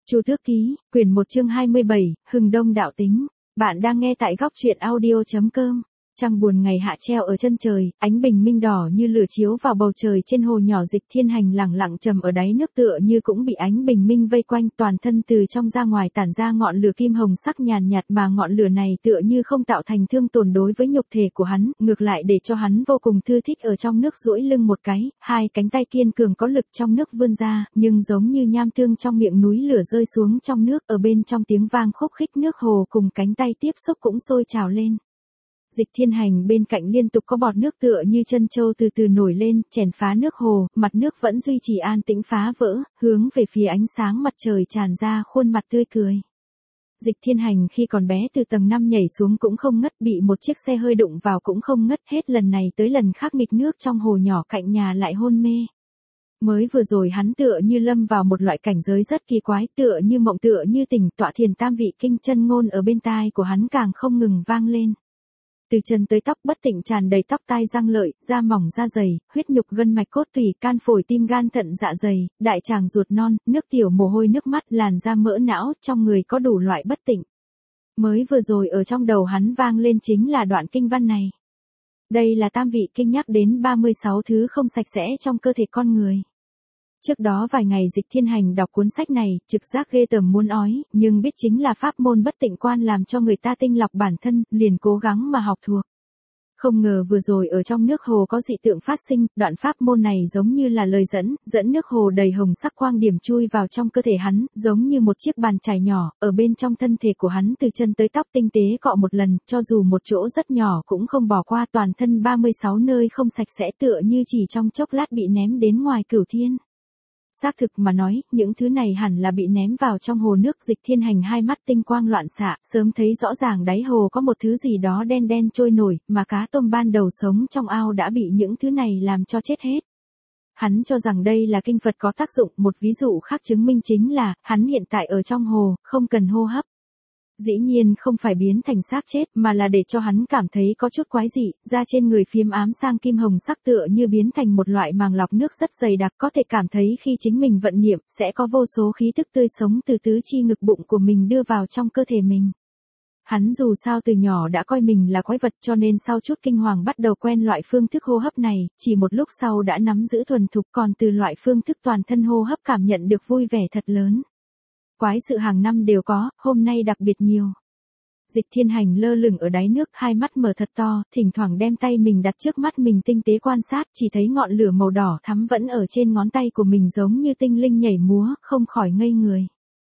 Chu Tước Ký, quyển 1 chương 27, Hừng Đông Đạo Tính. Bạn đang nghe tại góc truyện audio.com. Trăng buồn ngày hạ treo ở chân trời, ánh bình minh đỏ như lửa chiếu vào bầu trời trên hồ nhỏ. Dịch Thiên Hành lẳng lặng trầm ở đáy nước tựa như cũng bị ánh bình minh vây quanh, toàn thân từ trong ra ngoài tản ra ngọn lửa kim hồng sắc nhàn nhạt, mà ngọn lửa này tựa như không tạo thành thương tổn đối với nhục thể của hắn, ngược lại để cho hắn vô cùng thư thích. Ở trong nước duỗi lưng một cái, hai cánh tay kiên cường có lực trong nước vươn ra, nhưng giống như nham tương trong miệng núi lửa rơi xuống trong nước, ở bên trong tiếng vang khúc khích nước hồ cùng cánh tay tiếp xúc cũng sôi trào lên. Dịch Thiên Hành bên cạnh liên tục có bọt nước tựa như chân châu từ từ nổi lên, chèn phá nước hồ, mặt nước vẫn duy trì an tĩnh phá vỡ, hướng về phía ánh sáng mặt trời tràn ra khuôn mặt tươi cười. Dịch Thiên Hành khi còn bé từ tầng 5 nhảy xuống cũng không ngất, bị một chiếc xe hơi đụng vào cũng không ngất, hết lần này tới lần khác nghịch nước trong hồ nhỏ cạnh nhà lại hôn mê. Mới vừa rồi hắn tựa như lâm vào một loại cảnh giới rất kỳ quái, tựa như mộng tựa như tỉnh, tọa thiền tam vị kinh chân ngôn ở bên tai của hắn càng không ngừng vang lên. Từ chân tới tóc bất tịnh tràn đầy tóc tai răng lợi, da mỏng da dày, huyết nhục gân mạch cốt tủy, can phổi tim gan thận dạ dày, đại tràng ruột non, nước tiểu mồ hôi nước mắt, làn da mỡ não, trong người có đủ loại bất tịnh. Mới vừa rồi ở trong đầu hắn vang lên chính là đoạn kinh văn này. Đây là tam vị kinh nhắc đến 36 thứ không sạch sẽ trong cơ thể con người. Trước đó vài ngày Dịch Thiên Hành đọc cuốn sách này, trực giác ghê tởm muốn ói, nhưng biết chính là pháp môn bất tịnh quan làm cho người ta tinh lọc bản thân, liền cố gắng mà học thuộc. Không ngờ vừa rồi ở trong nước hồ có dị tượng phát sinh, đoạn pháp môn này giống như là lời dẫn nước hồ đầy hồng sắc quang điểm chui vào trong cơ thể hắn, giống như một chiếc bàn chải nhỏ, ở bên trong thân thể của hắn từ chân tới tóc tinh tế cọ một lần, cho dù một chỗ rất nhỏ cũng không bỏ qua, toàn thân 36 nơi không sạch sẽ tựa như chỉ trong chốc lát bị ném đến ngoài cửu thiên. Xác thực mà nói, những thứ này hẳn là bị ném vào trong hồ nước. Dịch Thiên Hành hai mắt tinh quang loạn xạ, sớm thấy rõ ràng đáy hồ có một thứ gì đó đen đen trôi nổi, mà cá tôm ban đầu sống trong ao đã bị những thứ này làm cho chết hết. Hắn cho rằng đây là kinh Phật có tác dụng, một ví dụ khác chứng minh chính là, hắn hiện tại ở trong hồ, không cần hô hấp. Dĩ nhiên không phải biến thành xác chết, mà là để cho hắn cảm thấy có chút quái dị, da trên người phiếm ám sang kim hồng sắc tựa như biến thành một loại màng lọc nước rất dày đặc, có thể cảm thấy khi chính mình vận niệm, sẽ có vô số khí thức tươi sống từ tứ chi ngực bụng của mình đưa vào trong cơ thể mình. Hắn dù sao từ nhỏ đã coi mình là quái vật, cho nên sau chút kinh hoàng bắt đầu quen loại phương thức hô hấp này, chỉ một lúc sau đã nắm giữ thuần thục, còn từ loại phương thức toàn thân hô hấp cảm nhận được vui vẻ thật lớn. Quái sự hàng năm đều có, hôm nay đặc biệt nhiều. Dịch Thiên Hành lơ lửng ở đáy nước, hai mắt mở thật to, thỉnh thoảng đem tay mình đặt trước mắt mình tinh tế quan sát, chỉ thấy ngọn lửa màu đỏ thắm vẫn ở trên ngón tay của mình giống như tinh linh nhảy múa, không khỏi ngây người.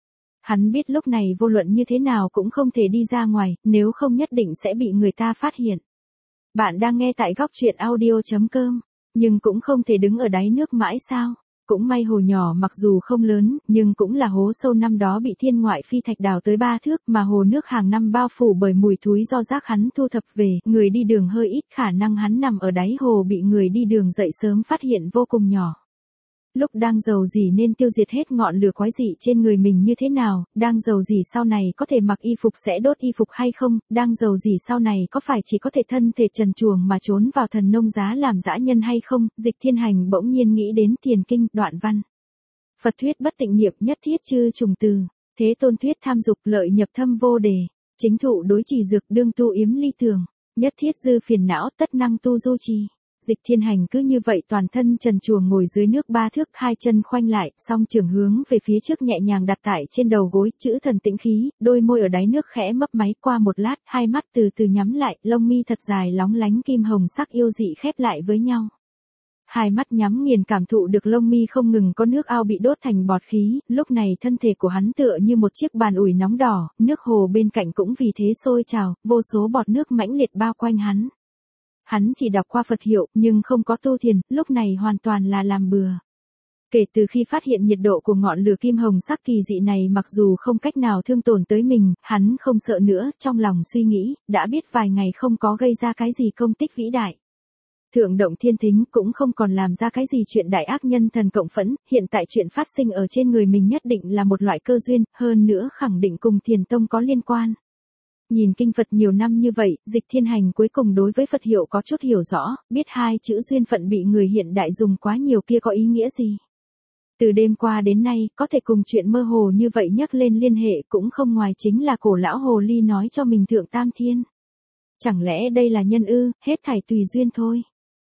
Hắn biết lúc này vô luận như thế nào cũng không thể đi ra ngoài, nếu không nhất định sẽ bị người ta phát hiện. Bạn đang nghe tại góc truyện audio.com, nhưng cũng không thể đứng ở đáy nước mãi sao? Cũng may hồ nhỏ mặc dù không lớn, nhưng cũng là hố sâu, năm đó bị thiên ngoại phi thạch đào tới 3 thước, mà hồ nước hàng năm bao phủ bởi mùi thúi do rác hắn thu thập về, người đi đường hơi ít, khả năng hắn nằm ở đáy hồ bị người đi đường dậy sớm phát hiện vô cùng nhỏ. Lúc đang giàu gì nên tiêu diệt hết ngọn lửa quái dị trên người mình như thế nào, đang giàu gì sau này có thể mặc y phục sẽ đốt y phục hay không, đang giàu gì sau này có phải chỉ có thể thân thể trần truồng mà trốn vào thần nông giá làm dã nhân hay không. Dịch Thiên Hành bỗng nhiên nghĩ đến Tiền Kinh, đoạn văn. Phật thuyết bất tịnh niệm, nhất thiết chư trùng từ, Thế Tôn thuyết tham dục lợi nhập thâm vô đề, chính thụ đối trì dược đương tu yếm ly tường, nhất thiết dư phiền não tất năng tu du trì. Dịch Thiên Hành cứ như vậy toàn thân trần truồng ngồi dưới nước 3 thước, hai chân khoanh lại, song trường hướng về phía trước nhẹ nhàng đặt tại trên đầu gối, chữ thần tĩnh khí, đôi môi ở đáy nước khẽ mấp máy, qua một lát, hai mắt từ từ nhắm lại, lông mi thật dài lóng lánh kim hồng sắc yêu dị khép lại với nhau. Hai mắt nhắm nghiền cảm thụ được lông mi không ngừng có nước ao bị đốt thành bọt khí, lúc này thân thể của hắn tựa như một chiếc bàn ủi nóng đỏ, nước hồ bên cạnh cũng vì thế sôi trào, vô số bọt nước mãnh liệt bao quanh hắn. Hắn chỉ đọc qua Phật hiệu, nhưng không có tu thiền, lúc này hoàn toàn là làm bừa. Kể từ khi phát hiện nhiệt độ của ngọn lửa kim hồng sắc kỳ dị này, mặc dù không cách nào thương tổn tới mình, hắn không sợ nữa, trong lòng suy nghĩ, đã biết vài ngày không có gây ra cái gì công tích vĩ đại. Thượng động thiên thính cũng không còn làm ra cái gì chuyện đại ác nhân thần cộng phẫn, hiện tại chuyện phát sinh ở trên người mình nhất định là một loại cơ duyên, hơn nữa khẳng định cùng Thiền Tông có liên quan. Nhìn kinh Phật nhiều năm như vậy, Dịch Thiên Hành cuối cùng đối với Phật hiệu có chút hiểu rõ, biết hai chữ duyên phận bị người hiện đại dùng quá nhiều kia có ý nghĩa gì. Từ đêm qua đến nay, có thể cùng chuyện mơ hồ như vậy nhắc lên liên hệ cũng không ngoài chính là cổ lão hồ ly nói cho mình thượng tam thiên. Chẳng lẽ đây là nhân ư, hết thảy tùy duyên thôi.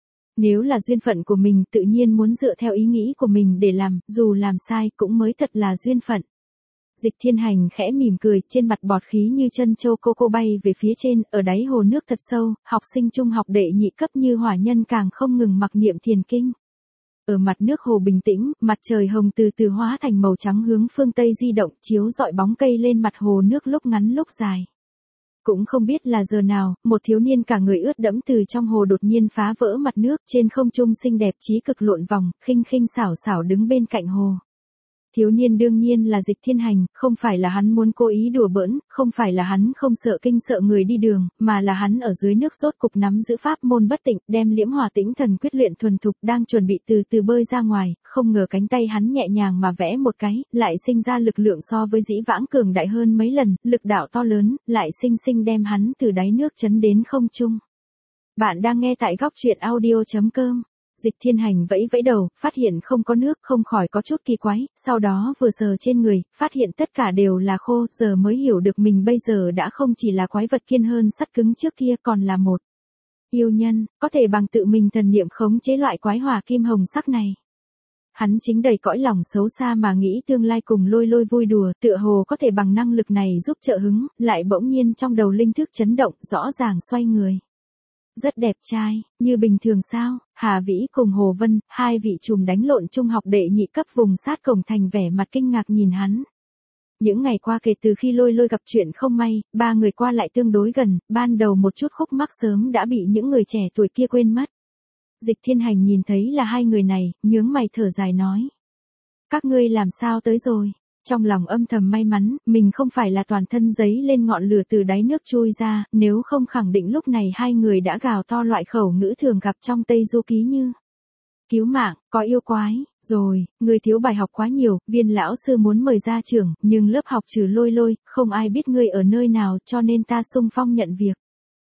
Nếu là duyên phận của mình tự nhiên muốn dựa theo ý nghĩ của mình để làm, dù làm sai cũng mới thật là duyên phận. Dịch Thiên Hành khẽ mỉm cười, trên mặt bọt khí như chân châu cô bay về phía trên, ở đáy hồ nước thật sâu, học sinh trung học đệ nhị cấp như hỏa nhân càng không ngừng mặc niệm thiền kinh. Ở mặt nước hồ bình tĩnh, mặt trời hồng từ từ hóa thành màu trắng hướng phương Tây di động, chiếu rọi bóng cây lên mặt hồ nước lúc ngắn lúc dài. Cũng không biết là giờ nào, một thiếu niên cả người ướt đẫm từ trong hồ đột nhiên phá vỡ mặt nước, trên không trung xinh đẹp chí cực lộn vòng, khinh khinh xảo xảo đứng bên cạnh hồ. Thiếu niên đương nhiên là Dịch Thiên Hành, không phải là hắn muốn cố ý đùa bỡn, không phải là hắn không sợ kinh sợ người đi đường, mà là hắn ở dưới nước rốt cục nắm giữ pháp môn bất tịnh, đem Liễm Hỏa Tĩnh Thần quyết luyện thuần thục, đang chuẩn bị từ từ bơi ra ngoài, không ngờ cánh tay hắn nhẹ nhàng mà vẽ một cái, lại sinh ra lực lượng so với dĩ vãng cường đại hơn mấy lần, lực đạo to lớn, lại sinh sinh đem hắn từ đáy nước chấn đến không trung. Bạn đang nghe tại góc truyện audio.com. Dịch Thiên Hành vẫy vẫy đầu, phát hiện không có nước, không khỏi có chút kỳ quái, sau đó vừa sờ trên người, phát hiện tất cả đều là khô, giờ mới hiểu được mình bây giờ đã không chỉ là quái vật kiên hơn sắt cứng trước kia còn là một yêu nhân, có thể bằng tự mình thần niệm khống chế loại quái hỏa kim hồng sắc này. Hắn chính đầy cõi lòng xấu xa mà nghĩ tương lai cùng lôi lôi vui đùa, tựa hồ có thể bằng năng lực này giúp trợ hứng, lại bỗng nhiên trong đầu linh thức chấn động, rõ ràng xoay người. Rất đẹp trai, như bình thường sao? Hà Vĩ cùng Hồ Vân, hai vị trùm đánh lộn trung học đệ nhị cấp vùng sát cổng thành vẻ mặt kinh ngạc nhìn hắn. Những ngày qua kể từ khi lôi lôi gặp chuyện không may, ba người qua lại tương đối gần, ban đầu một chút khúc mắc sớm đã bị những người trẻ tuổi kia quên mất. Dịch Thiên Hành nhìn thấy là hai người này, nhướng mày thở dài nói. Các ngươi làm sao tới rồi? Trong lòng âm thầm may mắn, mình không phải là toàn thân giấy lên ngọn lửa từ đáy nước trôi ra, nếu không khẳng định lúc này hai người đã gào to loại khẩu ngữ thường gặp trong Tây Du Ký như cứu mạng, có yêu quái, rồi, người thiếu bài học quá nhiều, Viên lão sư muốn mời ra trường, nhưng lớp học trừ lôi lôi, không ai biết ngươi ở nơi nào cho nên ta xung phong nhận việc.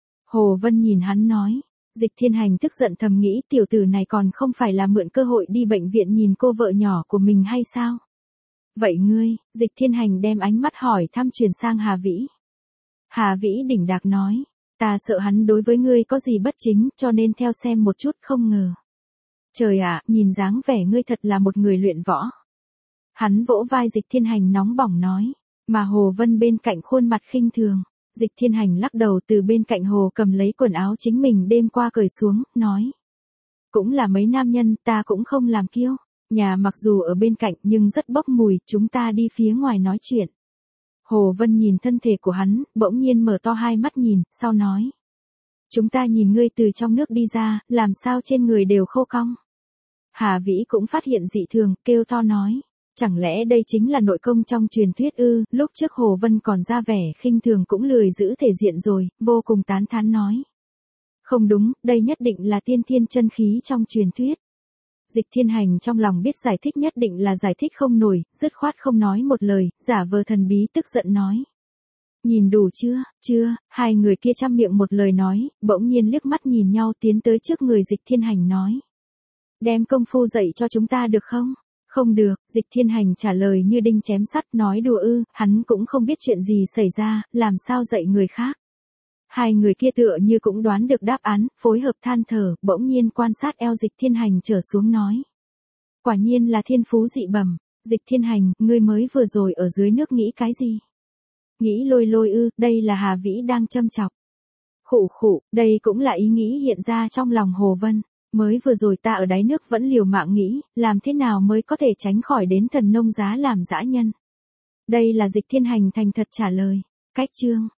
Hồ Vân nhìn hắn nói. Dịch Thiên Hành tức giận thầm nghĩ tiểu tử này còn không phải là mượn cơ hội đi bệnh viện nhìn cô vợ nhỏ của mình hay sao? Vậy ngươi, Dịch Thiên Hành đem ánh mắt hỏi thăm truyền sang Hà Vĩ. Hà Vĩ đỉnh đạc nói, ta sợ hắn đối với ngươi có gì bất chính cho nên theo xem một chút không ngờ. Trời ạ, nhìn dáng vẻ ngươi thật là một người luyện võ. Hắn vỗ vai Dịch Thiên Hành nóng bỏng nói, mà Hồ Vân bên cạnh khuôn mặt khinh thường. Dịch Thiên Hành lắc đầu từ bên cạnh hồ cầm lấy quần áo chính mình đêm qua cởi xuống, nói. Cũng là mấy nam nhân, ta cũng không làm kiêu. Nhà mặc dù ở bên cạnh nhưng rất bốc mùi, chúng ta đi phía ngoài nói chuyện. Hồ Vân nhìn thân thể của hắn, bỗng nhiên mở to hai mắt nhìn, sau nói. Chúng ta nhìn ngươi từ trong nước đi ra, làm sao trên người đều khô cong. Hà Vĩ cũng phát hiện dị thường, kêu to nói. Chẳng lẽ đây chính là nội công trong truyền thuyết ư? Lúc trước Hồ Vân còn ra vẻ khinh thường cũng lười giữ thể diện rồi, vô cùng tán thán nói. Không đúng, đây nhất định là tiên thiên chân khí trong truyền thuyết. Dịch Thiên Hành trong lòng biết giải thích nhất định là giải thích không nổi, dứt khoát không nói một lời, giả vờ thần bí tức giận nói. Nhìn đủ chưa, hai người kia chăm miệng một lời nói, bỗng nhiên liếc mắt nhìn nhau tiến tới trước người Dịch Thiên Hành nói. Đem công phu dạy cho chúng ta được không? Không được, Dịch Thiên Hành trả lời như đinh chém sắt nói đùa ư, hắn cũng không biết chuyện gì xảy ra, làm sao dạy người khác. Hai người kia tựa như cũng đoán được đáp án, phối hợp than thở, bỗng nhiên quan sát eo Dịch Thiên Hành trở xuống nói. Quả nhiên là thiên phú dị bẩm. Dịch Thiên Hành, ngươi mới vừa rồi ở dưới nước nghĩ cái gì? Nghĩ lôi lôi ư, đây là Hà Vĩ đang châm chọc. Khụ, đây cũng là ý nghĩ hiện ra trong lòng Hồ Vân. Mới vừa rồi ta ở đáy nước vẫn liều mạng nghĩ, làm thế nào mới có thể tránh khỏi đến thần nông giá làm dã nhân. Đây là Dịch Thiên Hành thành thật trả lời. Cách chương.